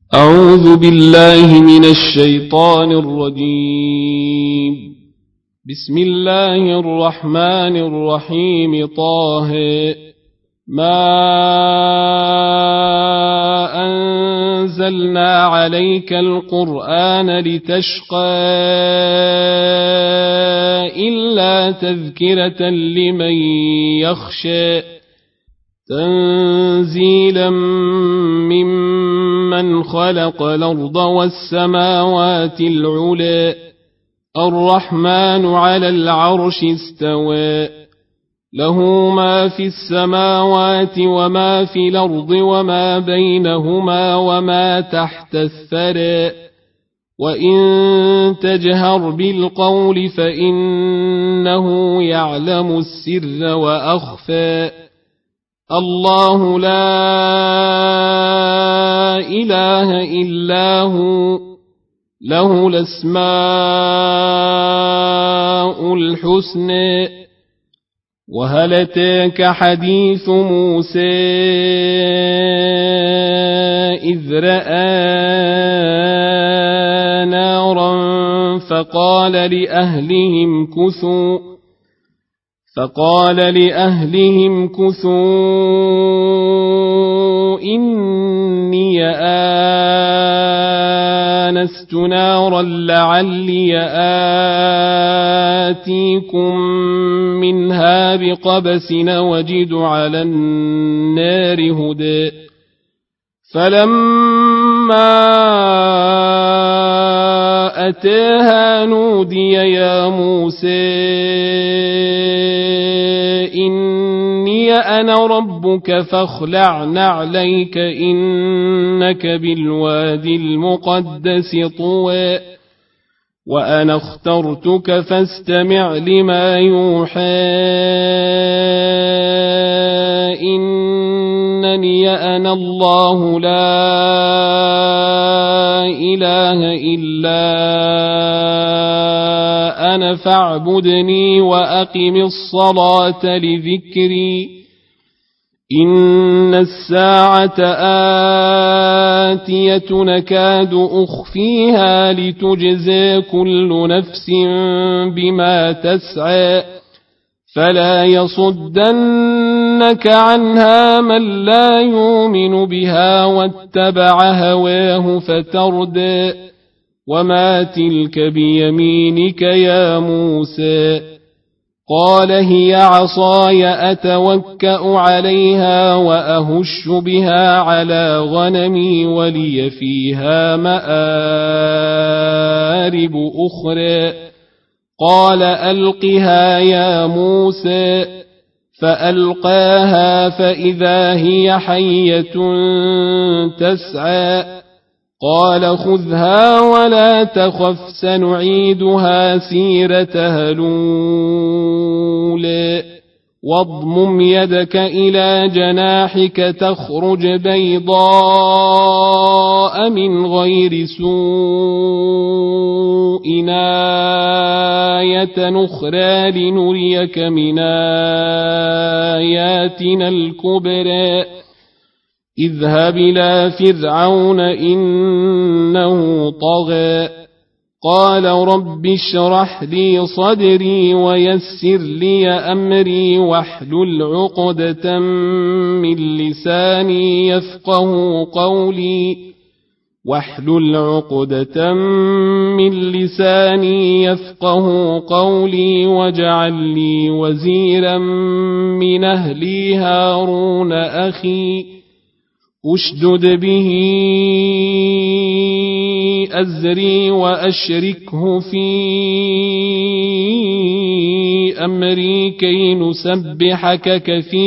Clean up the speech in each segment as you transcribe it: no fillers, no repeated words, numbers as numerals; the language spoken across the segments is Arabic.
أعوذ بالله من الشيطان الرجيم. بسم الله الرحمن الرحيم. طه ما أنزلنا عليك القرآن لتشقى إلا تذكرة لمن يخشى تنزيلا ممن خلق الأرض والسماوات العلى الرحمن على العرش استوى له ما في السماوات وما في الأرض وما بينهما وما تحت الثرى وإن تجهر بالقول فإنه يعلم السر وأخفى الله لا إله إلا هو له الأسماء الحسنى. وهل أتاك حديث موسى إذ رأى نارا فقال لأهلهم كثوا إني آنست نارا لعلي آتيكم منها بقبس وجد على النار هدى فلما أتاها نودي يا موسى إني أنا ربك فاخلع نعليك إنك بالوادي المقدس طوى وأنا اخترتك فاستمع لما يوحى إنني أنا الله لا إله إلا أنا فاعبدني وأقم الصلاة لذكري إن الساعة آتية نكاد أخفيها لتجزى كل نفس بما تسعى فلا يصدنك عنها من لا يؤمن بها واتبع هواه فتردى وما تلك بيمينك يا موسى قال هي عصاي أتوكأ عليها وأهش بها على غنمي ولي فيها مآرب أخرى قال ألقها يا موسى فألقاها فإذا هي حية تسعى قال خذها ولا تخف سنعيدها سيرتها الأولى واضمم يدك إلى جناحك تخرج بيضاء من غير سوء آية أخرى لنريك من آياتنا الكبرى اذهب إلى فرعون إنه طغى قال رب اشرح لي صدري ويسر لي أمري واحلل عقدة من لساني يفقه قولي واجعل لي وزيرا من أهلي هارون أخي أشدد به أزري وأشركه في أمري كي نسبحك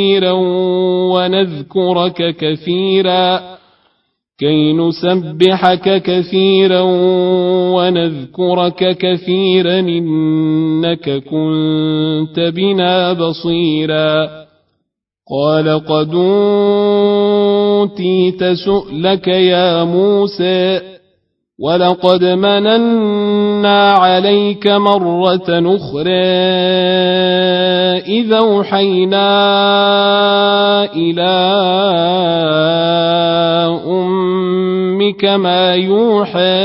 كثيرا ونذكرك كثيرا إنك كنت بنا بصيرا قال قد أوتيت سؤلك يا موسى ولقد مننا عليك مرة أخرى إذا أوحينا إلى أمك ما يوحى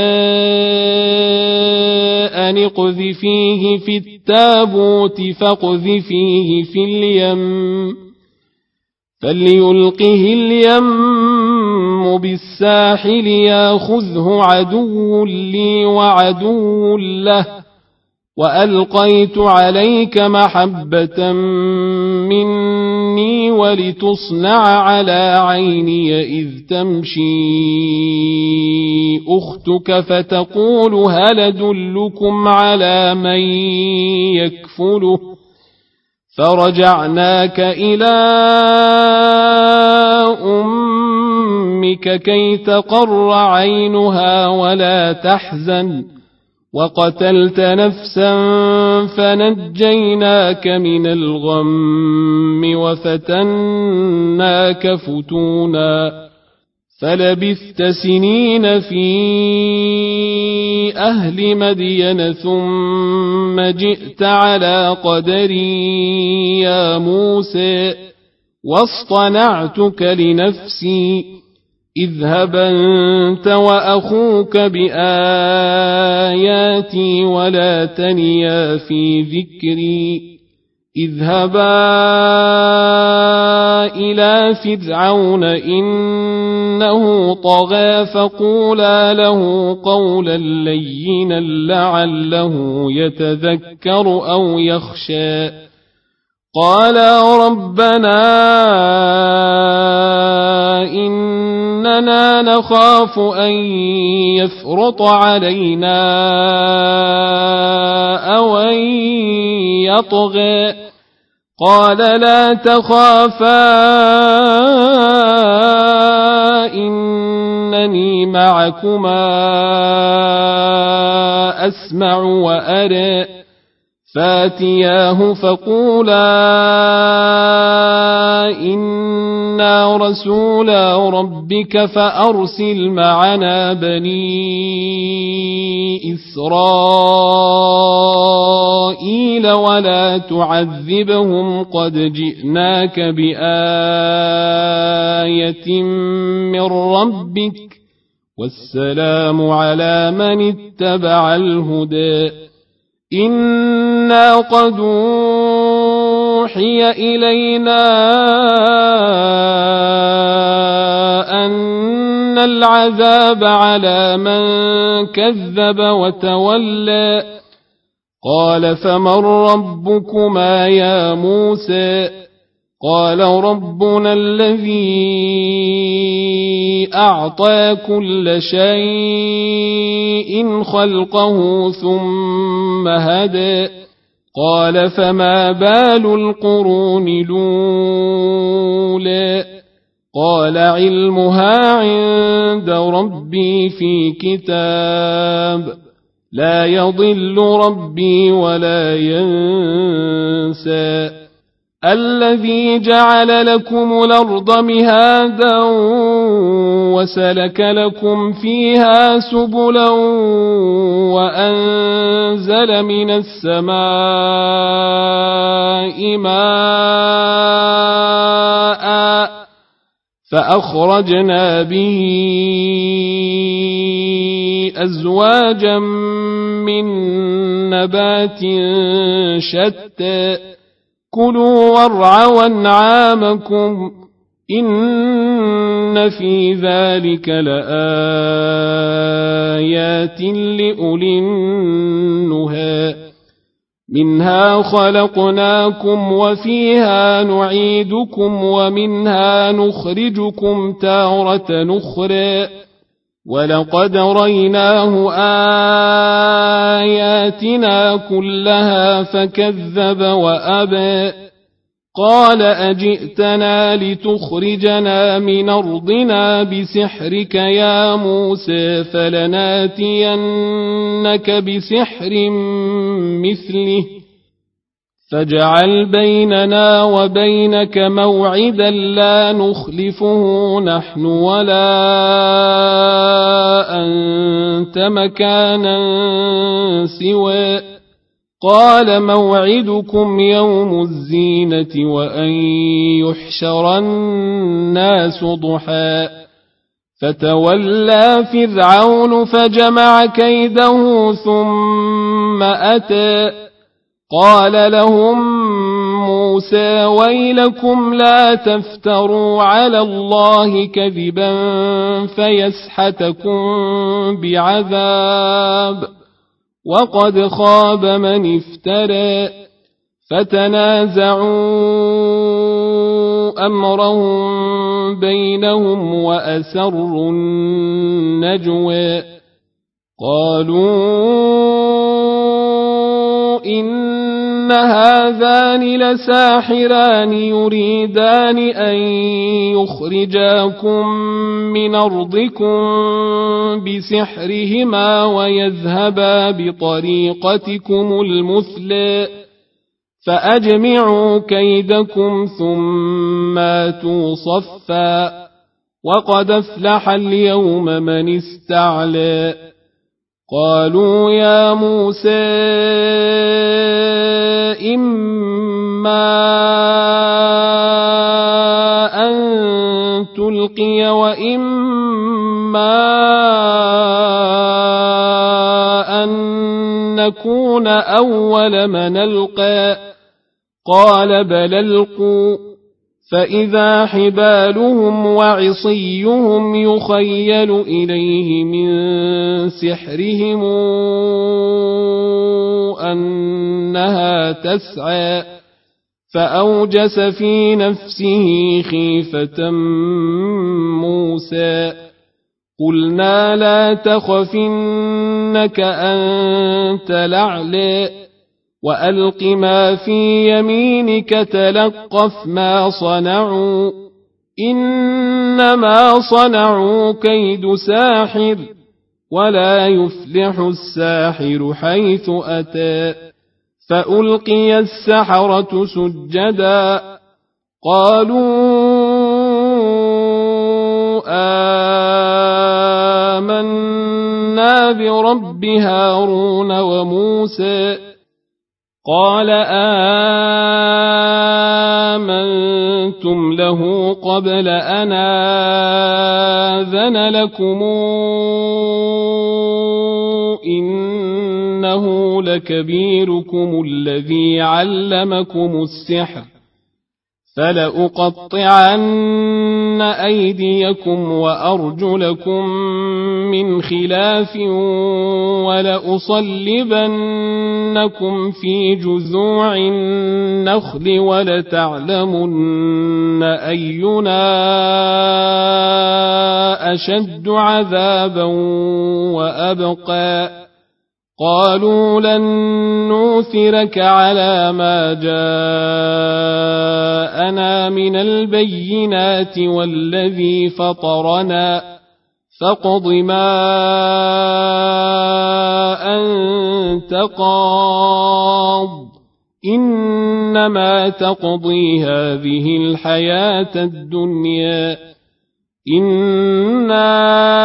أن اقذفيه في التابوت فاقذفيه في اليم فليلقه اليم بالساحل ياخذه عدو لي وعدو له وألقيت عليك محبة مني ولتصنع على عيني إذ تمشي أختك فتقول هل أدلكم على من يكفله فرجعناك إلى أمك كي تقر عينها ولا تحزن وقتلت نفسا فنجيناك من الغم وفتناك فتونا فلبثت سنين في أهل مدين ثم جئت على قدري يا موسى واصطنعتك لنفسي اذهب أنت وأخوك بآياتي ولا تنيا في ذكري اذهبا إلى فرعون إنه طغى فقولا له قولا لينا لعله يتذكر أو يخشى قالا ربنا إننا نخاف أن يفرط علينا أو أن يطغى قال لا تخافا إنني معكما أسمع وأرى فاتياه فقولا إنا رسولا ربك فأرسل معنا بني إسرائيل ولا تعذبهم قد جئناك بآية من ربك والسلام على من اتبع الهدى إنا قد أوحي إلينا أن العذاب على من كذب وتولى قال فمن ربكما يا موسى قال ربنا الذي أعطى كل شيء خلقه ثم هدى قال فما بال القرون الأولى قال علمها عند ربي في كتاب لا يضل ربي ولا ينسى الذي جعل لكم الأرض مهادا وسلك لكم فيها سبلا وأنزل من السماء ماء فأخرجنا به أزواجا من نبات شتى كلوا وارعوا أنعامكم إن في ذلك لآيات لأولي النهى منها خلقناكم وفيها نعيدكم ومنها نخرجكم تارة أخرى ولقد ريناه آياتنا كلها فكذب وأبى قال أجئتنا لتخرجنا من أرضنا بسحرك يا موسى فلناتينك بسحر مثله فاجعل بيننا وبينك موعدا لا نخلفه نحن ولا أنت مكانا سوى قال موعدكم يوم الزينة وأن يحشر الناس ضحى فتولى فرعون فجمع كيده ثم أتى قال لهم موسى ويلكم لا تفتروا على الله كذبا فيسحتكم بعذاب وقد خاب من افترى فتنازعوا أمرهم بينهم وأسروا النجوى قالوا إن هذان لساحران يريدان أن يخرجاكم من أرضكم بسحرهما ويذهبا بطريقتكم المثلى فأجمعوا كيدكم ثم آتوا صفا وقد أفلح اليوم من استعلى قالوا يا موسى إما أن تلقي وإما أن نكون أول من ألقى قال بل ألقوا فإذا حبالهم وعصيهم يخيل إليه من سحرهم أنها تسعى فأوجس في نفسه خيفة موسى قلنا لا تخف إنك أنت الأعلى وألق ما في يمينك تلقف ما صنعوا إنما صنعوا كيد ساحر ولا يفلح الساحر حيث أتى فألقي السحرة سجدا قالوا آمنا برب هارون وموسى قال آمنتم له قبل أن آذن لكم إنه لكبيركم الذي علمكم السحر فلأقطعن أيديكم وأرجلكم من خلاف ولأصلبنكم في جذوع النخل ولتعلمن أينا أشد عذابا وأبقى قالوا لن نوثرك على ما جاءنا من البينات والذي فطرنا فاقض ما أنت قاض إنما تقضي هذه الحياة الدنيا إنا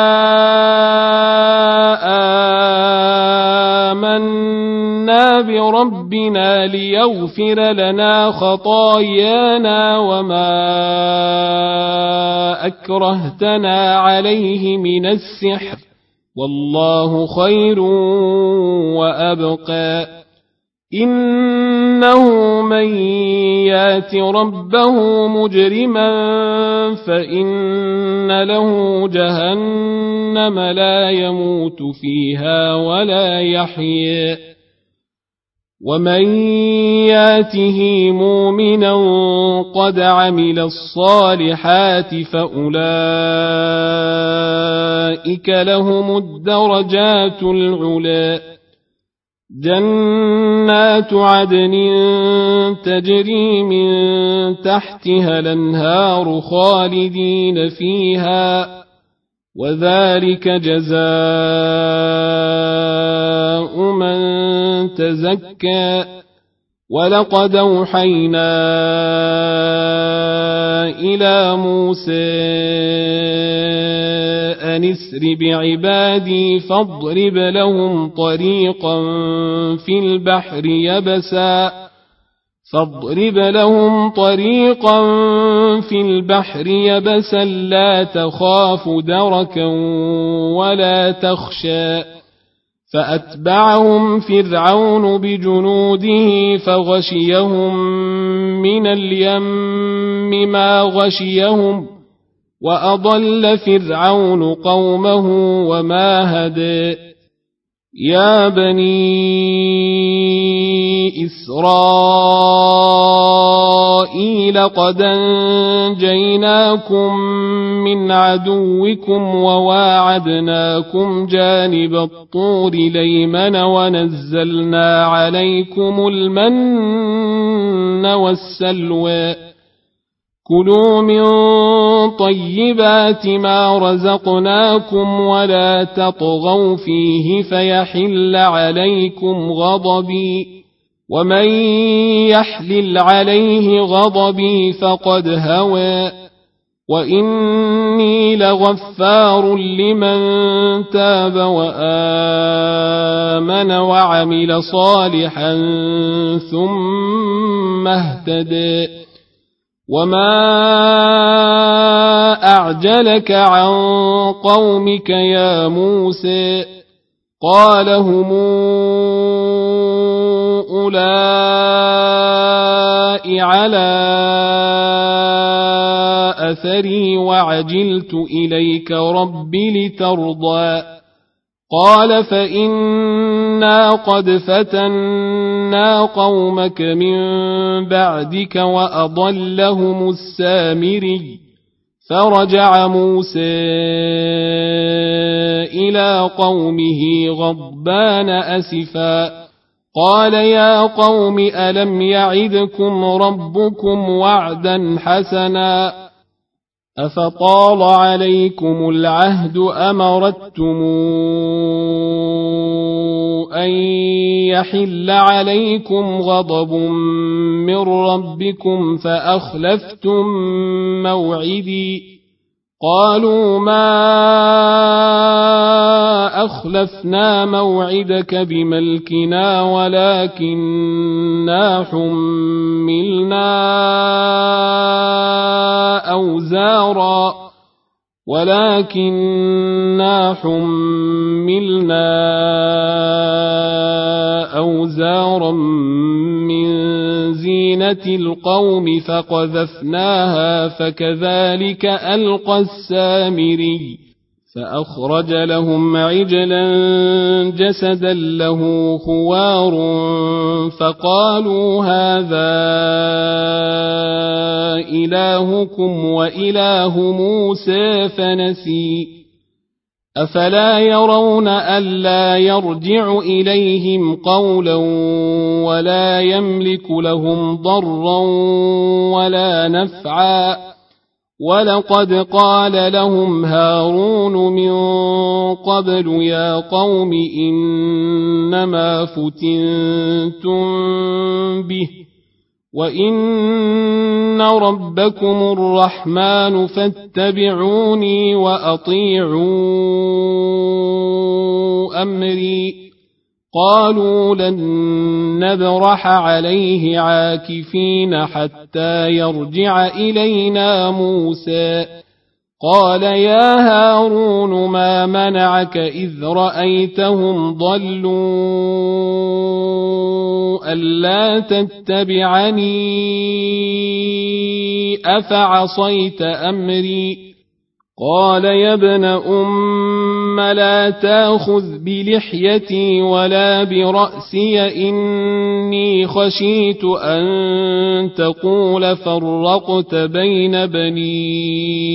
آمنا بربنا ليغفر لنا خطايانا وما أكرهتنا عليه من السحر والله خير وأبقى إنه من يات ربه مجرما فإن له جهنم لا يموت فيها ولا يحيى ومن ياته مؤمنا قد عمل الصالحات فأولئك لهم الدرجات العلى جنات عدن تجري من تحتها الأنهار خالدين فيها وذلك جزاء من تزكى ولقد أوحينا إلى موسى أن اسر بعبادي فاضرب لهم طريقا في في البحر يبسا لا تخاف دركا ولا تخشى فأتبعهم فرعون بجنوده فغشيهم من اليم ما غشيهم وأضل فرعون قومه وما هدى يا بني إسرائيل قد أنجيناكم من عدوكم وواعدناكم جانب الطور الأيمن ونزلنا عليكم المن والسلوى كلوا من طيبات ما رزقناكم ولا تطغوا فيه فيحل عليكم غضبي ومن يحلل عليه غضبي فقد هوى وإني لغفار لمن تاب وآمن وعمل صالحا ثم اهتدى وما أعجلك عن قومك يا موسى قال هم أولئك على أثري وعجلت إليك رب لترضى قال فإنا قد فتنا قومك من بعدك وأضلهم السامري فرجع موسى إلى قومه غضبان أسفا قال يا قوم ألم يعدكم ربكم وعدا حسنا أفطال عليكم العهد أمرتم أن يحل عليكم غضب من ربكم فأخلفتم موعدي قالوا ما أخلفنا موعدك بملكنا ولكننا حملنا أوزارا من زينة القوم فقذفناها فكذلك ألقى السامري فأخرج لهم عجلا جسدا له خوار فقالوا هذا إلهكم وإله موسى فنسي أفلا يرون ألا يرجع إليهم قولا ولا يملك لهم ضرا ولا نفعا ولقد قال لهم هارون من قبل يا قوم إنما فتنتم به وإن ربكم الرحمن فاتبعوني وأطيعوا أمري قالوا لن نبرح عليه عاكفين حتى يرجع إلينا موسى قال يا هارون ما منعك إذ رأيتهم ضلوا ألا تتبعني أفعصيت أمري قال يا ابن أم لا تأخذ بلحيتي ولا برأسي إني خشيت أن تقول فرقت بين بني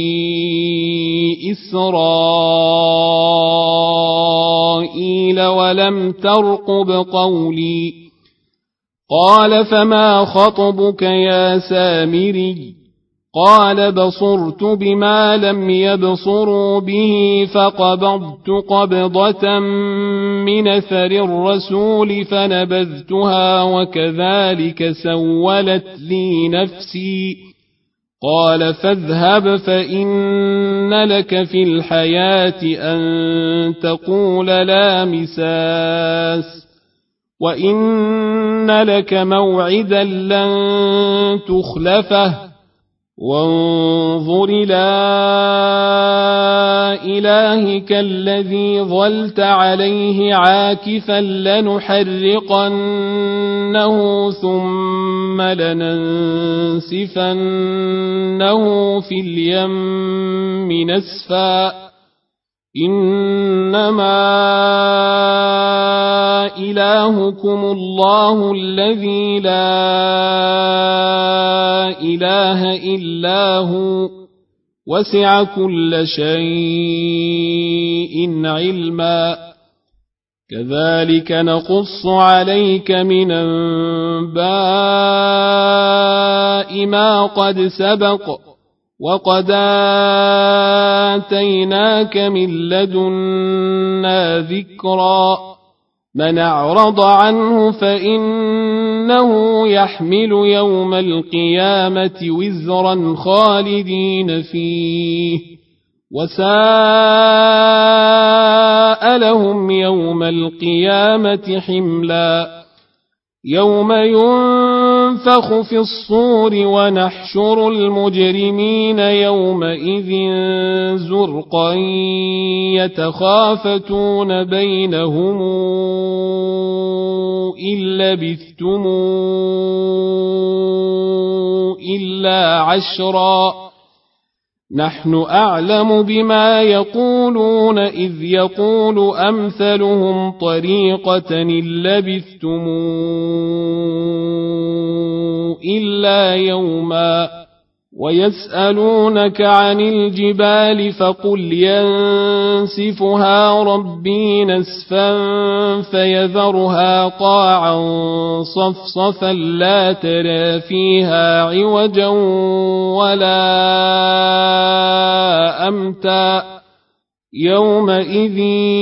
إسرائيل ولم ترقب قولي قال فما خطبك يا سامري قال بصرت بما لم يبصروا به فقبضت قبضة من أثر الرسول فنبذتها وكذلك سولت لي نفسي قال فاذهب فإن لك في الحياة أن تقول لا مساس وإن لك موعدا لن تخلفه وانظر إلى إلهك الذي ظلت عليه عاكفا لنحرقنه ثم لننسفنه في اليم نسفا إنما إلهكم الله الذي لا إله إلا هو وسع كل شيء علما كذلك نقص عليك من أنباء ما قد سبق وقد آتيناك من لدنا ذكرا من أعرض عنه فإنه يحمل يوم القيامة وزرا خالدين فيه وساء لهم يوم القيامة حملا يوم ينفخ في الصور ونحشر المجرمين يومئذ زرقا يتخافتون بينهم إن لبثتم إلا عشرا نحن أعلم بما يقولون إذ يقول أمثلهم طريقة إن لبثتم إلا يوما ويسألونك عن الجبال فقل ينسفها ربي نسفا فيذرها قاعا صفصفا لا ترى فيها عوجا ولا أمتا يومئذ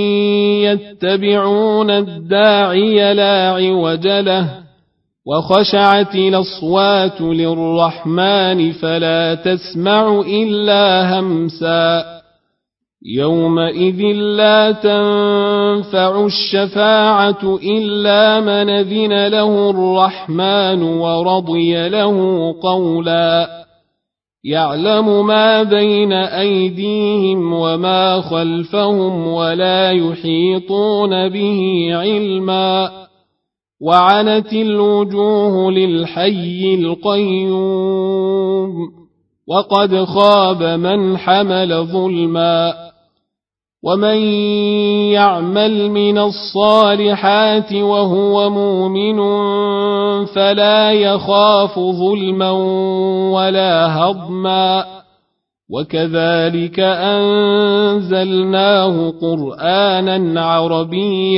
يتبعون الداعي لا عوج له وخشعت الأصوات للرحمن فلا تسمع إلا همسا يومئذ لا تنفع الشفاعة إلا من أذن له الرحمن ورضي له قولا يعلم ما بين أيديهم وما خلفهم ولا يحيطون به علما وعنت الوجوه للحي القيوم وقد خاب من حمل ظلما ومن يعمل من الصالحات وهو مؤمن فلا يخاف ظلما ولا هضما وكذلك أنزلناه قرآنا عربيا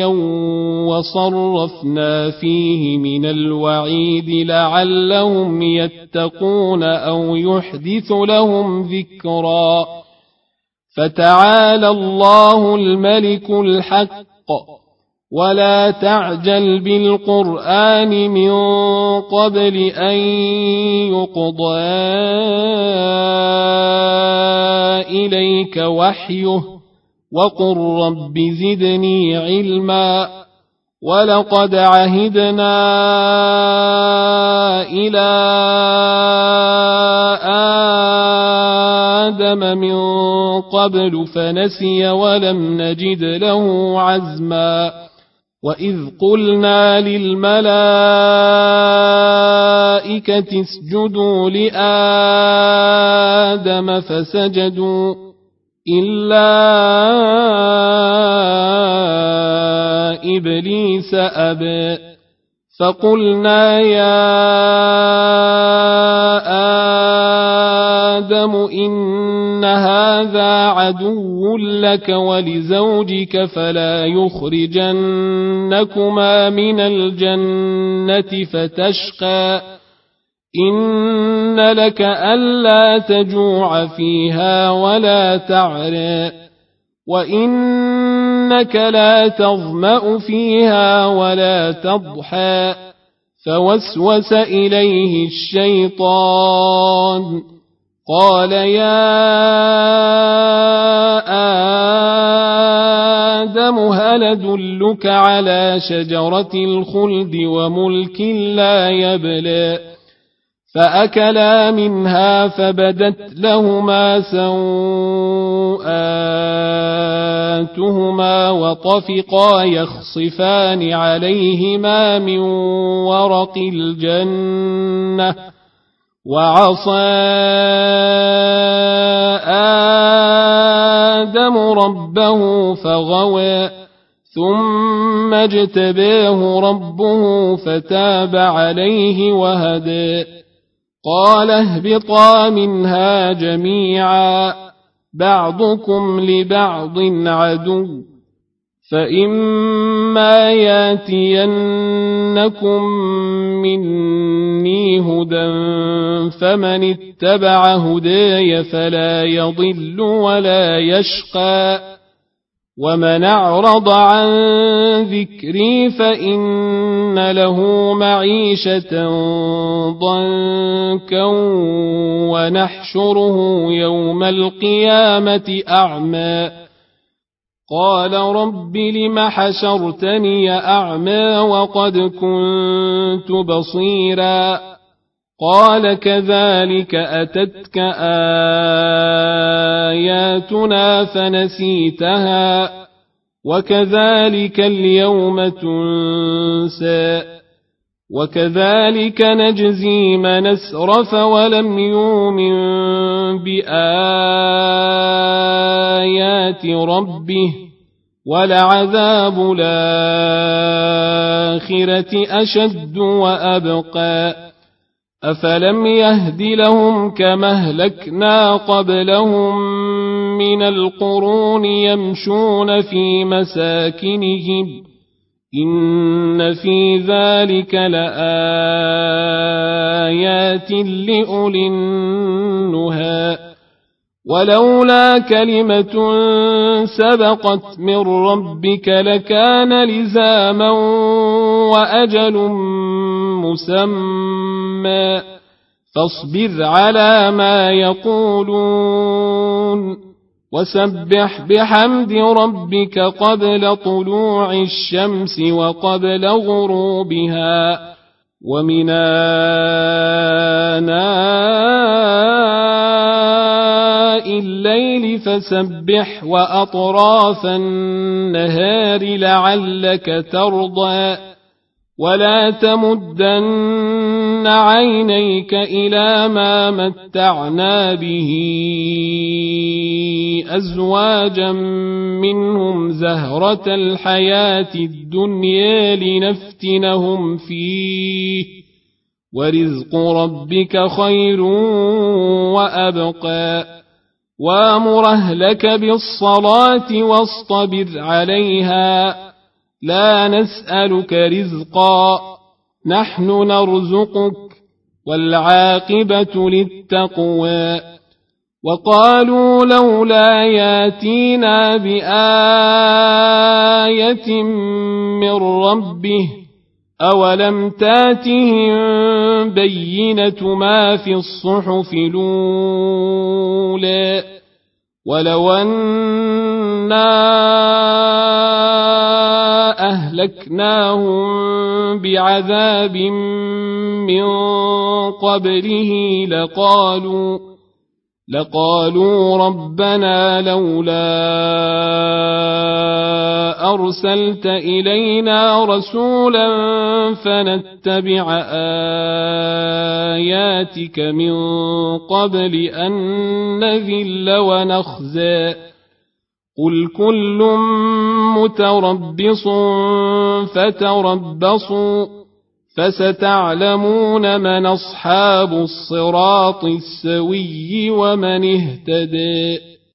وصرفنا فيه من الوعيد لعلهم يتقون أو يحدث لهم ذكرا فتعالى الله الملك الحق ولا تعجل بالقرآن من قبل أن يقضى إليك وحيه وقل رب زدني علما ولقد عهدنا إلى آدم من قبل فنسي ولم نجد له عزما وإذ قلنا للملائكة اسجدوا لآدم فسجدوا إلا إبليس أبى فقلنا يا آدم إن هذا عدو لك ولزوجك فلا يخرجنكما من الجنة فتشقى إن لك ألا تجوع فيها ولا تعرى وإنك لا تظمأ فيها ولا تضحى فوسوس إليه الشيطان قال يا آدم هل أدلك على شجرة الخلد وملك لا يبلى فأكلا منها فبدت لهما سوآتهما وطفقا يخصفان عليهما من ورق الجنة وعصى آدم ربه فغوى ثم اجتباه ربه فتاب عليه وهدى قال اهبطا منها جميعا بعضكم لبعض عدو فإما ياتينكم مني هدى فمن اتبع هداي فلا يضل ولا يشقى ومن أعرض عن ذكري فإن له معيشة ضنكا ونحشره يوم القيامة أعمى قال رب لم حشرتني أعمى وقد كنت بصيرا قال كذلك أتتك آياتنا فنسيتها وكذلك اليوم تنسى وكذلك نجزي من أسرف ولم يؤمن بآيات ربه ولعذاب الآخرة أشد وأبقى أفلم يهد لهم كما أهلكنا قبلهم من القرون يمشون في مساكنهم إن في ذلك لآيات لأولي النهى ولولا كلمة سبقت من ربك لكان لزاما وأجل مسمى فاصبر على ما يقولون وسبح بحمد ربك قبل طلوع الشمس وقبل غروبها ومن آناء الليل فسبح وأطراف النهار لعلك ترضى ولا تمدن عينيك إلى ما متعنا به أزواجا منهم زهرة الحياة الدنيا لنفتنهم فيه ورزق ربك خير وأبقى وامر أهلك بالصلاة واصطبر عليها لا نسألك رزقا نحن نرزقك والعاقبة للتقوى وقالوا لولا ياتينا بآية من ربه أولم تاتهم بينة ما في الصحف الأولى ولو أنا أهلكناهم بعذاب من قبله لقالوا ربنا لولا أرسلت إلينا رسولا فنتبع آياتك من قبل أن نذل ونخزى قل كل متربص فتربصوا فستعلمون من أصحاب الصراط السوي ومن اهتدى